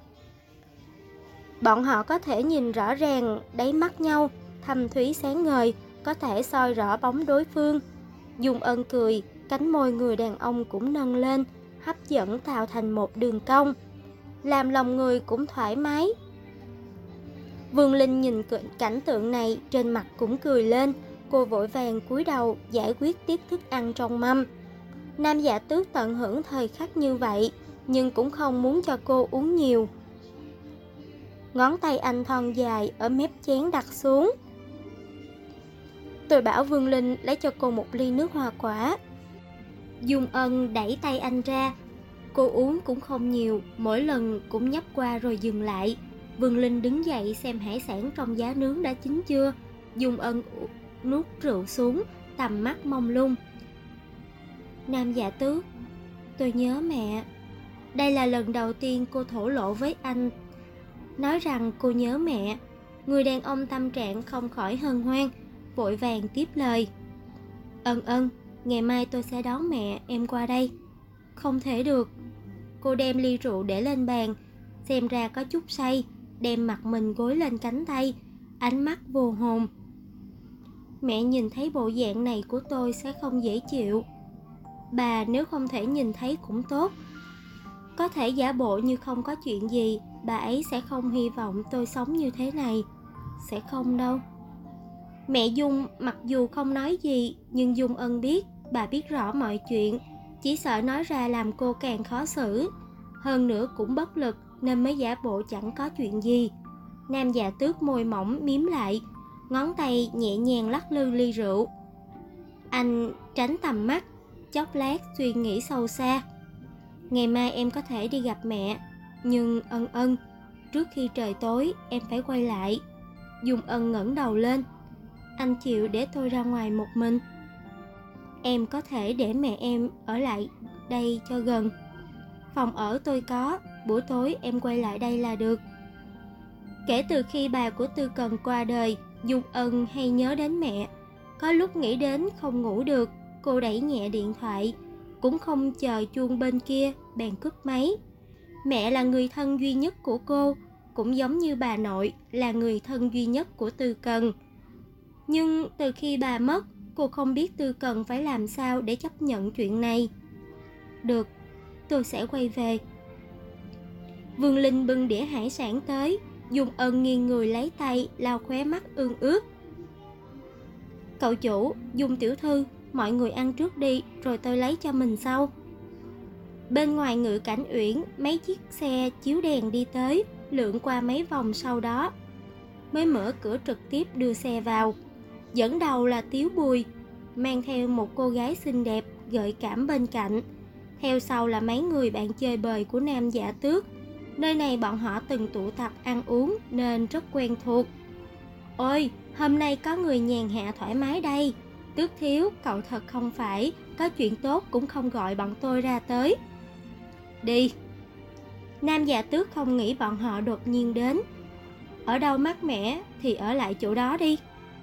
A: Bọn họ có thể nhìn rõ ràng đáy mắt nhau, thâm thúy sáng ngời, có thể soi rõ bóng đối phương. Dung Ân cười, cánh môi người đàn ông cũng nâng lên, hấp dẫn tạo thành một đường cong, làm lòng người cũng thoải mái. Vương Linh nhìn cảnh tượng này, trên mặt cũng cười lên. Cô vội vàng cúi đầu giải quyết tiếp thức ăn trong mâm. Nam Dạ Tước tận hưởng thời khắc như vậy, nhưng cũng không muốn cho cô uống nhiều. Ngón tay anh thon dài ở mép chén đặt xuống. Tôi bảo Vương Linh lấy cho cô một ly nước hoa quả. Dung Ân đẩy tay anh ra. Cô uống cũng không nhiều, mỗi lần cũng nhấp qua rồi dừng lại. Vương Linh đứng dậy xem hải sản trong giá nướng đã chín chưa. Dung Ân nuốt rượu xuống, tầm mắt mông lung. Nam Dạ Tước, tôi nhớ mẹ. Đây là lần đầu tiên cô thổ lộ với anh, nói rằng cô nhớ mẹ. Người đàn ông tâm trạng không khỏi hân hoan, vội vàng tiếp lời. Ân, ngày mai tôi sẽ đón mẹ em qua đây. Không thể được. Cô đem ly rượu để lên bàn, xem ra có chút say, đem mặt mình gối lên cánh tay, ánh mắt vô hồn. Mẹ nhìn thấy bộ dạng này của tôi sẽ không dễ chịu. Bà nếu không thể nhìn thấy cũng tốt, có thể giả bộ như không có chuyện gì. Bà ấy sẽ không hy vọng tôi sống như thế này. Sẽ không đâu. Mẹ Dung mặc dù không nói gì, nhưng Dung Ân biết, bà biết rõ mọi chuyện. Chỉ sợ nói ra làm cô càng khó xử. Hơn nữa cũng bất lực nên mới giả bộ chẳng có chuyện gì. Nam Dạ Tước môi mỏng mím lại, ngón tay nhẹ nhàng lắc lư ly rượu. Anh tránh tầm mắt, chốc lát suy nghĩ sâu xa. Ngày mai em có thể đi gặp mẹ, nhưng Ân, trước khi trời tối em phải quay lại. Dung Ân ngẩng đầu lên. Anh chịu để tôi ra ngoài một mình? Em có thể để mẹ em ở lại đây cho gần. Phòng ở tôi có, buổi tối em quay lại đây là được. Kể từ khi bà của Tư Cần qua đời, Dung Ân hay nhớ đến mẹ. Có lúc nghĩ đến không ngủ được, cô đẩy nhẹ điện thoại, cũng không chờ chuông bên kia, bèn cúp máy. Mẹ là người thân duy nhất của cô, cũng giống như bà nội là người thân duy nhất của Tư Cần. Nhưng từ khi bà mất, cô không biết Tư Cần phải làm sao để chấp nhận chuyện này. Được, tôi sẽ quay về. Vương Linh bưng đĩa hải sản tới. Dung Ân nghiêng người lấy tay lau khóe mắt ương ướt. Cậu chủ, Dung tiểu thư, mọi người ăn trước đi, rồi tôi lấy cho mình sau. Bên ngoài Ngự Cảnh Uyển, mấy chiếc xe chiếu đèn đi tới, lượn qua mấy vòng sau đó mới mở cửa trực tiếp đưa xe vào. Dẫn đầu là Tiếu Bùi, mang theo một cô gái xinh đẹp, gợi cảm bên cạnh. Theo sau là mấy người bạn chơi bời của Nam Dạ Tước. Nơi này bọn họ từng tụ tập ăn uống nên rất quen thuộc. Ôi, hôm nay có người nhàn hạ thoải mái đây. Tước thiếu, cậu thật không phải, có chuyện tốt cũng không gọi bọn tôi ra tới. Đi. Nam Dạ Tước không nghĩ bọn họ đột nhiên đến. Ở đâu mát mẻ thì ở lại chỗ đó đi.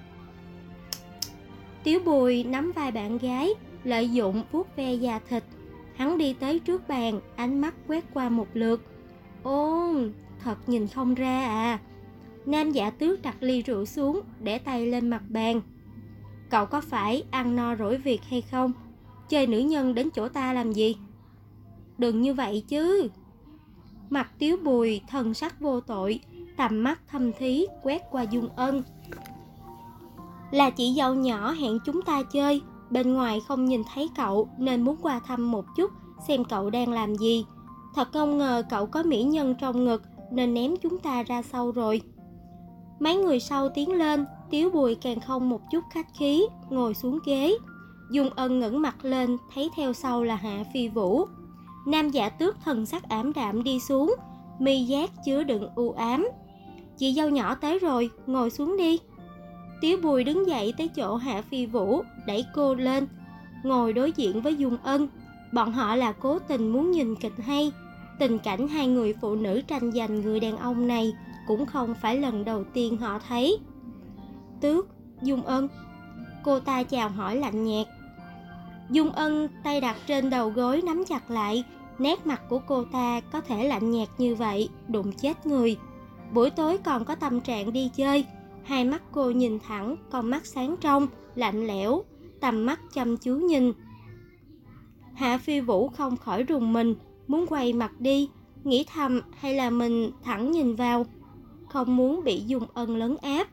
A: Tiếu Bùi nắm vai bạn gái, lợi dụng vuốt ve da thịt. Hắn đi tới trước bàn, ánh mắt quét qua một lượt. Ồ, thật nhìn không ra à. Nam Dạ Tước đặt ly rượu xuống, để tay lên mặt bàn. Cậu có phải ăn no rỗi việc hay không? Chơi nữ nhân đến chỗ ta làm gì? Đừng như vậy chứ. Mặt Tiếu Bùi thần sắc vô tội, tầm mắt thâm thí quét qua Dung Ân. Là chị dâu nhỏ hẹn chúng ta chơi, bên ngoài không nhìn thấy cậu nên muốn qua thăm một chút, xem cậu đang làm gì. Thật không ngờ cậu có mỹ nhân trong ngực nên ném chúng ta ra sau rồi. Mấy người sau tiến lên, Tiếu Bùi càng không một chút khách khí, ngồi xuống ghế. Dung Ân ngẩng mặt lên, thấy theo sau là Hạ Phi Vũ. Nam Dạ Tước thần sắc ảm đạm đi xuống, mi giác chứa đựng u ám. Chị dâu nhỏ tới rồi, ngồi xuống đi. Tiếu Bùi đứng dậy tới chỗ Hạ Phi Vũ, đẩy cô lên, ngồi đối diện với Dung Ân. Bọn họ là cố tình muốn nhìn kịch hay. Tình cảnh hai người phụ nữ tranh giành người đàn ông này cũng không phải lần đầu tiên họ thấy. Tước, Dung Ân. Cô ta chào hỏi lạnh nhạt. Dung Ân tay đặt trên đầu gối nắm chặt lại. Nét mặt của cô ta có thể lạnh nhạt như vậy, đụng chết người. Buổi tối còn có tâm trạng đi chơi. Hai mắt cô nhìn thẳng, con mắt sáng trong, lạnh lẽo, tầm mắt chăm chú nhìn. Hạ Phi Vũ không khỏi rùng mình, muốn quay mặt đi, nghĩ thầm hay là mình thẳng nhìn vào, không muốn bị Dung Ân lấn áp.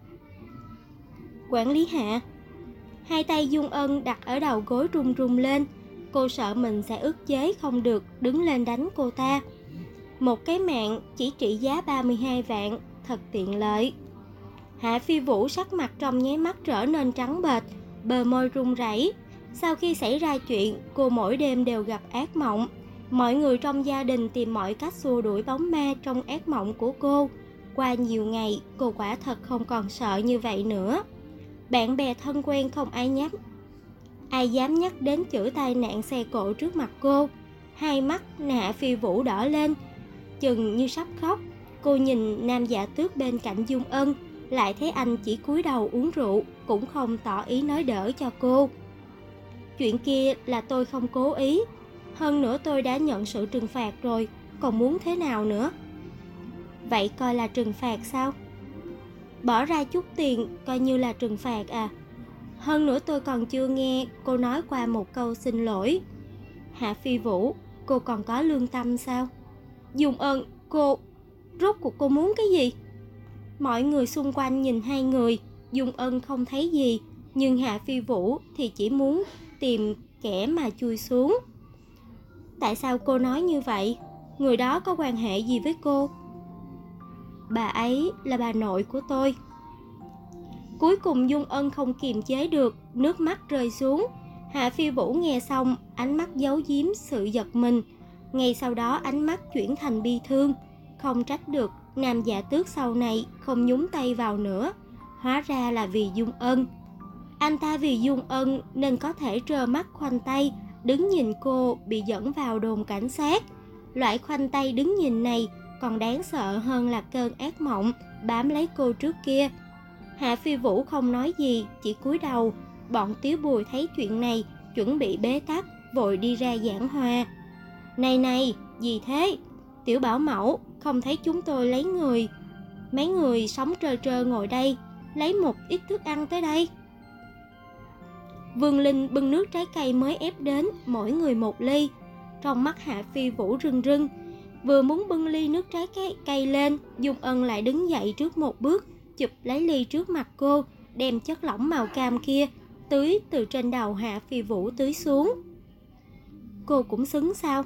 A: Quản lý Hạ. Hai tay Dung Ân đặt ở đầu gối run run lên. Cô sợ mình sẽ ức chế không được, đứng lên đánh cô ta. Một cái mạng chỉ trị giá 32 vạn, thật tiện lợi. Hạ Phi Vũ sắc mặt trong nháy mắt trở nên trắng bệch, bờ môi run rẩy. Sau khi xảy ra chuyện, cô mỗi đêm đều gặp ác mộng. Mọi người trong gia đình tìm mọi cách xua đuổi bóng ma trong ác mộng của cô. Qua nhiều ngày, cô quả thật không còn sợ như vậy nữa. Bạn bè thân quen không ai dám nhắc đến chữ tai nạn xe cộ trước mặt cô. Hai mắt Hạ Phi Vũ đỏ lên, chừng như sắp khóc. Cô nhìn nam dạ tước bên cạnh Dung Ân, lại thấy anh chỉ cúi đầu uống rượu, cũng không tỏ ý nói đỡ cho cô. Chuyện kia là tôi không cố ý. Hơn nữa tôi đã nhận sự trừng phạt rồi, còn muốn thế nào nữa? Vậy coi là trừng phạt sao? Bỏ ra chút tiền coi như là trừng phạt à? Hơn nữa tôi còn chưa nghe cô nói qua một câu xin lỗi. Hạ Phi Vũ, cô còn có lương tâm sao? Dung Ân, rốt cuộc cô muốn cái gì? Mọi người xung quanh nhìn hai người. Dung Ân không thấy gì, nhưng Hạ Phi Vũ thì chỉ muốn tìm kẻ mà chui xuống. Tại sao cô nói như vậy? Người đó có quan hệ gì với cô? Bà ấy là bà nội của tôi. Cuối cùng Dung Ân không kiềm chế được, nước mắt rơi xuống. Hạ Phi Vũ nghe xong, ánh mắt giấu giếm sự giật mình. Ngay sau đó ánh mắt chuyển thành bi thương. Không trách được nam dạ tước sau này không nhúng tay vào nữa. Hóa ra là vì Dung Ân. Anh ta vì Dung Ân nên có thể trơ mắt khoanh tay, đứng nhìn cô bị dẫn vào đồn cảnh sát. Loại khoanh tay đứng nhìn này còn đáng sợ hơn là cơn ác mộng bám lấy cô trước kia. Hạ Phi Vũ không nói gì, chỉ cúi đầu. Bọn Tiếu Bùi thấy chuyện này, chuẩn bị bế tắc, vội đi ra giảng hòa. Này, gì thế? Tiểu bảo mẫu, không thấy chúng tôi lấy người. Mấy người sống trơ trơ ngồi đây, lấy một ít thức ăn tới đây. Vương Linh bưng nước trái cây mới ép đến, mỗi người một ly. Trong mắt Hạ Phi Vũ rưng rưng. Vừa muốn bưng ly nước trái cây lên, Dung Ân lại đứng dậy trước một bước, chụp lấy ly trước mặt cô, đem chất lỏng màu cam kia tưới từ trên đầu Hạ Phi Vũ tưới xuống. Cô cũng xứng sao?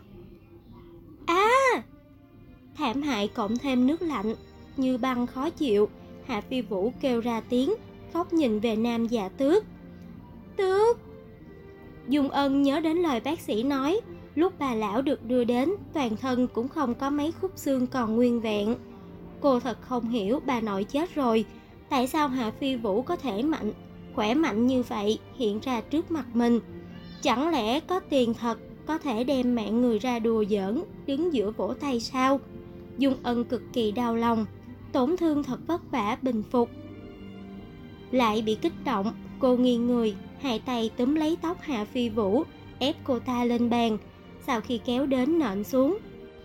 A: Thảm hại cộng thêm nước lạnh như băng khó chịu. Hạ Phi Vũ kêu ra tiếng, khóc nhìn về nam dạ tước. Tước! Dung Ân nhớ đến lời bác sĩ nói, lúc bà lão được đưa đến, toàn thân cũng không có mấy khúc xương còn nguyên vẹn. Cô thật không hiểu bà nội chết rồi, tại sao Hạ Phi Vũ có thể khỏe mạnh như vậy hiện ra trước mặt mình. Chẳng lẽ có tiền thật có thể đem mạng người ra đùa giỡn, đứng giữa vỗ tay sao? Dung Ân cực kỳ đau lòng, tổn thương thật vất vả bình phục. Lại bị kích động, cô nghiêng người, hai tay túm lấy tóc Hạ Phi Vũ, ép cô ta lên bàn, sau khi kéo đến nện xuống.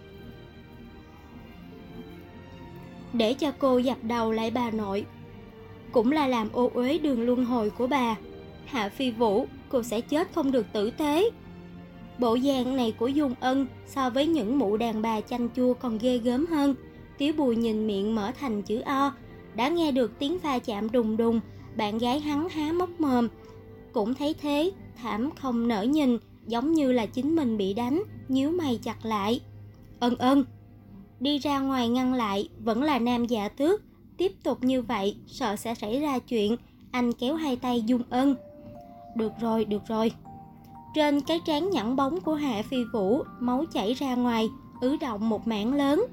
A: Để cho cô dập đầu lại bà nội, cũng là làm ô uế đường luân hồi của bà. Hạ Phi Vũ, cô sẽ chết không được tử tế. Bộ dạng này của Dung Ân so với những mụ đàn bà chanh chua còn ghê gớm hơn. Tiếu Bùi nhìn miệng mở thành chữ O, đã nghe được tiếng va chạm đùng đùng. Bạn gái hắn há mốc mồm, cũng thấy thế, thảm không nỡ nhìn, giống như là chính mình bị đánh, nhíu mày chặt lại. Ân. Đi ra ngoài ngăn lại, vẫn là nam dạ tước. Tiếp tục như vậy, sợ sẽ xảy ra chuyện. Anh kéo hai tay Dung Ân. Được rồi. Trên cái trán nhẵn bóng của Hạ Phi Vũ, máu chảy ra ngoài, ứ động một mảng lớn.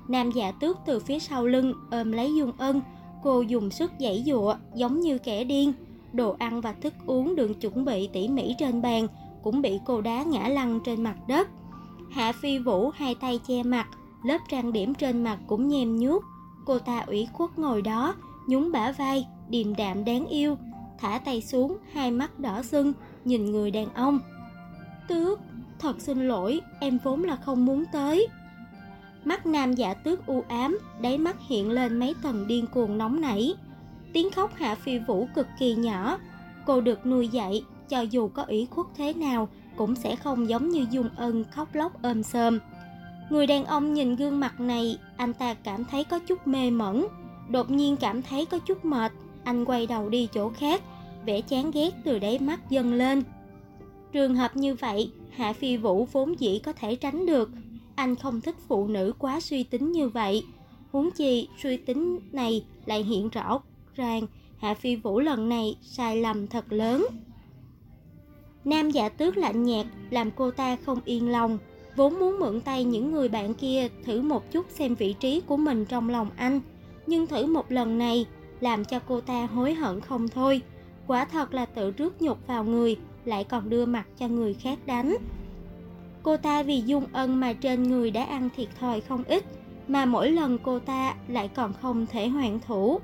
A: Nam Dạ Tước từ phía sau lưng ôm lấy Dung Ân. Cô dùng sức giãy giụa giống như kẻ điên. Đồ ăn và thức uống được chuẩn bị tỉ mỉ trên bàn cũng bị cô đá ngã lăn trên mặt đất. Hạ Phi Vũ hai tay che mặt, lớp trang điểm trên mặt cũng nhem nhuốc. Cô ta ủy khuất ngồi đó, nhún bả vai, điềm đạm đáng yêu, thả tay xuống, hai mắt đỏ sưng, nhìn người đàn ông. Tước, thật xin lỗi, em vốn là không muốn tới. Mắt Nam Dạ Tước u ám, đáy mắt hiện lên mấy tầng điên cuồng nóng nảy. Tiếng khóc Hạ Phi Vũ cực kỳ nhỏ. Cô được nuôi dạy, cho dù có ủy khuất thế nào cũng sẽ không giống như Dung Ân khóc lóc ôm xòm. Người đàn ông nhìn gương mặt này, anh ta cảm thấy có chút mê mẩn. Đột nhiên cảm thấy có chút mệt, anh quay đầu đi chỗ khác, vẻ chán ghét từ đáy mắt dâng lên. Trường hợp như vậy, Hạ Phi Vũ vốn dĩ có thể tránh được. Anh không thích phụ nữ quá suy tính như vậy. Huống chi suy tính này lại hiện rõ ràng Hạ Phi Vũ lần này sai lầm thật lớn. Nam Dạ Tước lạnh nhạt làm cô ta không yên lòng. Vốn muốn mượn tay những người bạn kia thử một chút xem vị trí của mình trong lòng anh, nhưng thử một lần này làm cho cô ta hối hận không thôi. Quả thật là tự rước nhục vào người, lại còn đưa mặt cho người khác đánh. Cô ta vì Dung Ân mà trên người đã ăn thiệt thòi không ít, mà mỗi lần cô ta lại còn không thể hoàn thủ.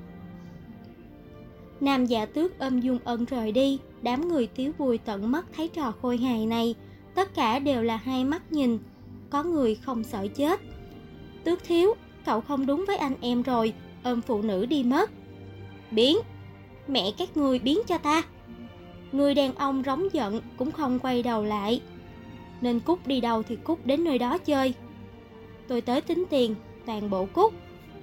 A: Nam Dạ Tước ôm Dung Ân rời đi. Đám người Tiếu Bùi tận mắt thấy trò khôi hài này, tất cả đều là hai mắt nhìn. Có người không sợ chết. Tước thiếu, cậu không đúng với anh em rồi, ôm phụ nữ đi mất. Biến, mẹ các ngươi biến cho ta. Người đàn ông rống giận cũng không quay đầu lại. Nên cút đi đâu thì cút đến nơi đó chơi. Tôi tới tính tiền, toàn bộ cút.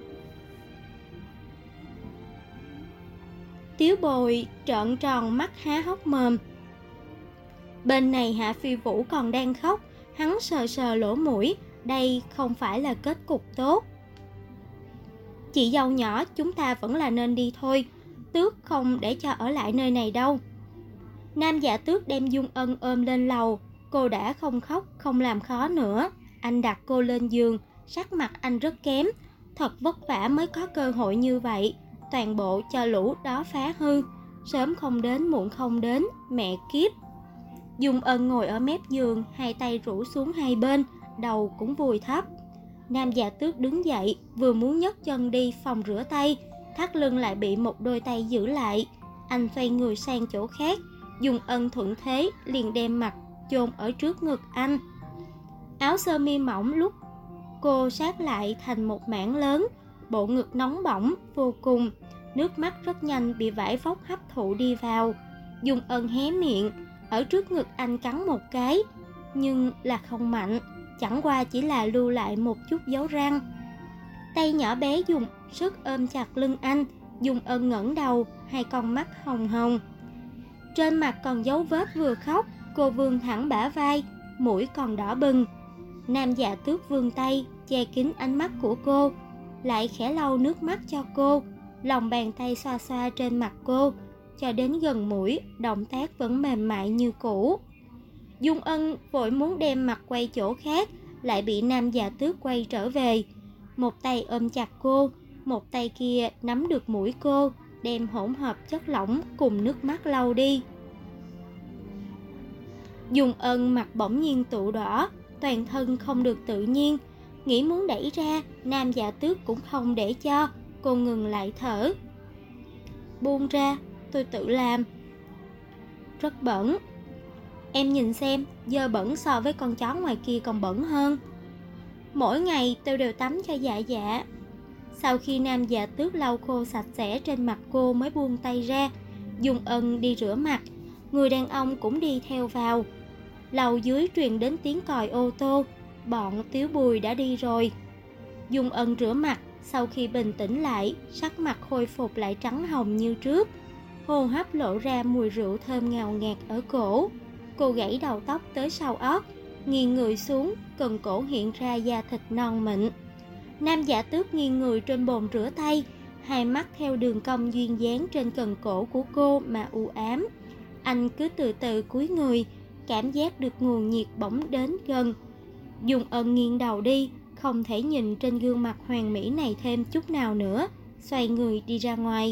A: Tiếu Bồi trợn tròn mắt há hốc mồm. Bên này Hạ Phi Vũ còn đang khóc, hắn sờ sờ lỗ mũi, đây không phải là kết cục tốt. Chị dâu nhỏ, chúng ta vẫn là nên đi thôi, Tước không để cho ở lại nơi này đâu. Nam Dạ Tước đem Dung Ân ôm lên lầu, cô đã không khóc, không làm khó nữa. Anh đặt cô lên giường, sắc mặt anh rất kém, thật vất vả mới có cơ hội như vậy, toàn bộ cho lũ đó phá hư. Sớm không đến muộn không đến, mẹ kiếp. Dung Ân ngồi ở mép giường, hai tay rũ xuống hai bên, đầu cũng vùi thấp. Nam Dạ Tước đứng dậy, vừa muốn nhấc chân đi phòng rửa tay, thắt lưng lại bị một đôi tay giữ lại. Anh xoay người sang chỗ khác, Dung Ân thuận thế liền đem mặt chôn ở trước ngực anh. Áo sơ mi mỏng lúc cô sát lại thành một mảng lớn, bộ ngực nóng bỏng vô cùng, nước mắt rất nhanh bị vải vóc hấp thụ đi vào. Dung Ân hé miệng, ở trước ngực anh cắn một cái, nhưng là không mạnh, chẳng qua chỉ là lưu lại một chút dấu răng. Tay nhỏ bé dùng sức ôm chặt lưng anh. Dung Ân ngẩng đầu, hai con mắt hồng hồng, trên mặt còn dấu vết vừa khóc. Cô vươn thẳng bả vai, mũi còn đỏ bừng. Nam Dạ Tước vươn tay che kín ánh mắt của cô, lại khẽ lau nước mắt cho cô, lòng bàn tay xoa xoa trên mặt cô cho đến gần mũi, động tác vẫn mềm mại như cũ. Dung Ân vội muốn đem mặt quay chỗ khác, lại bị Nam Dạ Tước quay trở về. Một tay ôm chặt cô, một tay kia nắm được mũi cô, đem hỗn hợp chất lỏng cùng nước mắt lau đi. Dung Ân mặt bỗng nhiên tụ đỏ, toàn thân không được tự nhiên, nghĩ muốn đẩy ra, Nam Dạ Tước cũng không để cho, cô ngừng lại thở. Buông ra, tôi tự làm. Rất bẩn. Em nhìn xem, dơ bẩn so với con chó ngoài kia còn bẩn hơn. Mỗi ngày tôi đều tắm cho dạ dạ. Sau khi Nam Dạ Tước lau khô sạch sẽ trên mặt cô mới buông tay ra. Dung Ân đi rửa mặt, người đàn ông cũng đi theo vào. Lầu dưới truyền đến tiếng còi ô tô, bọn Tiếu Bùi đã đi rồi. Dung Ân rửa mặt, sau khi bình tĩnh lại, sắc mặt khôi phục lại trắng hồng như trước. Hô hấp lộ ra mùi rượu thơm ngào ngạt ở cổ. Cô gãy đầu tóc tới sau ót, nghiêng người xuống, cần cổ hiện ra da thịt non mịn. Nam Dạ Tước nghiêng người trên bồn rửa tay, hai mắt theo đường cong duyên dáng trên cần cổ của cô mà u ám. Anh cứ từ từ cúi người, cảm giác được nguồn nhiệt bỗng đến gần. Dung Ân nghiêng đầu đi, không thể nhìn trên gương mặt hoàn mỹ này thêm chút nào nữa, xoay người đi ra ngoài.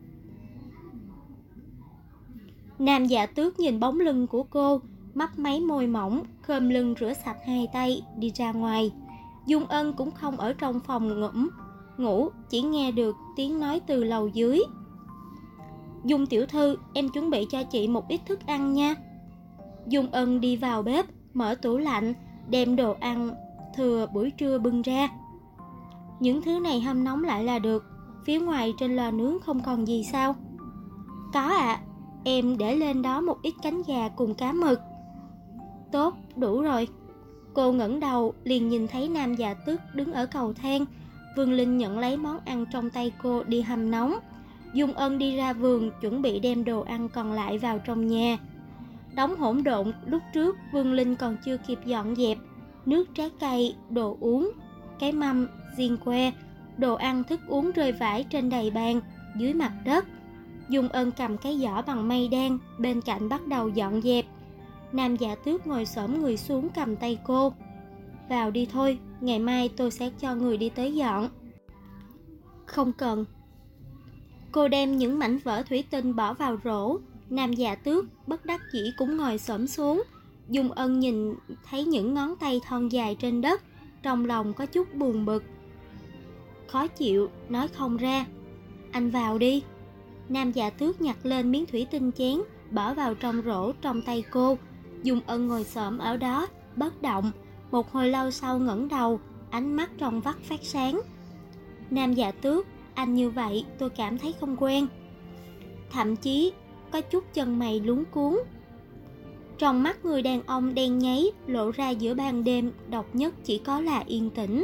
A: Nam Dạ Tước nhìn bóng lưng của cô, mấp máy môi mỏng, khom lưng rửa sạch hai tay, đi ra ngoài. Dung Ân cũng không ở trong phòng ngủ, chỉ nghe được tiếng nói từ lầu dưới. Dung tiểu thư, em chuẩn bị cho chị một ít thức ăn nha. Dung Ân đi vào bếp, mở tủ lạnh, đem đồ ăn thừa buổi trưa bưng ra. Những thứ này hâm nóng lại là được, phía ngoài trên lò nướng không còn gì sao? Có ạ, em để lên đó một ít cánh gà cùng cá mực. Tốt, đủ rồi. Cô ngẩng đầu liền nhìn thấy Nam Dạ Tước đứng ở cầu thang. Vương Linh nhận lấy món ăn trong tay cô đi hâm nóng. Dung Ân đi ra vườn chuẩn bị đem đồ ăn còn lại vào trong nhà. Đống hỗn độn lúc trước Vương Linh còn chưa kịp dọn dẹp. Nước trái cây, đồ uống, cái mâm, xiên que, đồ ăn thức uống rơi vãi trên đầy bàn, dưới mặt đất. Dung Ân cầm cái giỏ bằng mây đen bên cạnh bắt đầu dọn dẹp. Nam Dạ Tước ngồi xổm người xuống cầm tay cô. Vào đi thôi, ngày mai tôi sẽ cho người đi tới dọn. Không cần. Cô đem những mảnh vỡ thủy tinh bỏ vào rổ. Nam Dạ Tước bất đắc dĩ cũng ngồi xổm xuống. Dung Ân nhìn thấy những ngón tay thon dài trên đất, trong lòng có chút buồn bực. Khó chịu, nói không ra. Anh vào đi. Nam Dạ Tước nhặt lên miếng thủy tinh chén, bỏ vào trong rổ trong tay cô. Dung Ân ngồi xổm ở đó, bất động. Một hồi lâu sau ngẩng đầu, ánh mắt trong vắt phát sáng. Nam Dạ Tước, anh như vậy tôi cảm thấy không quen. Thậm chí có chút chân mày luống cuống. Trong mắt người đàn ông đen nháy lộ ra giữa ban đêm độc nhất chỉ có là yên tĩnh.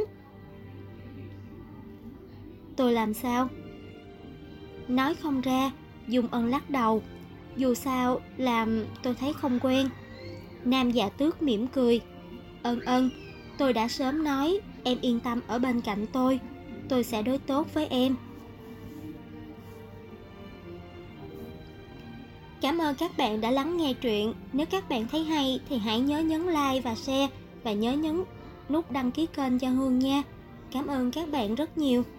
A: Tôi làm sao? Nói không ra. Dung Ân lắc đầu. Dù sao làm tôi thấy không quen. Nam Dạ Tước mỉm cười. Ân, tôi đã sớm nói, em yên tâm ở bên cạnh tôi sẽ đối tốt với em. Cảm ơn các bạn đã lắng nghe truyện. Nếu các bạn thấy hay thì hãy nhớ nhấn like và share, và nhớ nhấn nút đăng ký kênh cho Hương nha. Cảm ơn các bạn rất nhiều.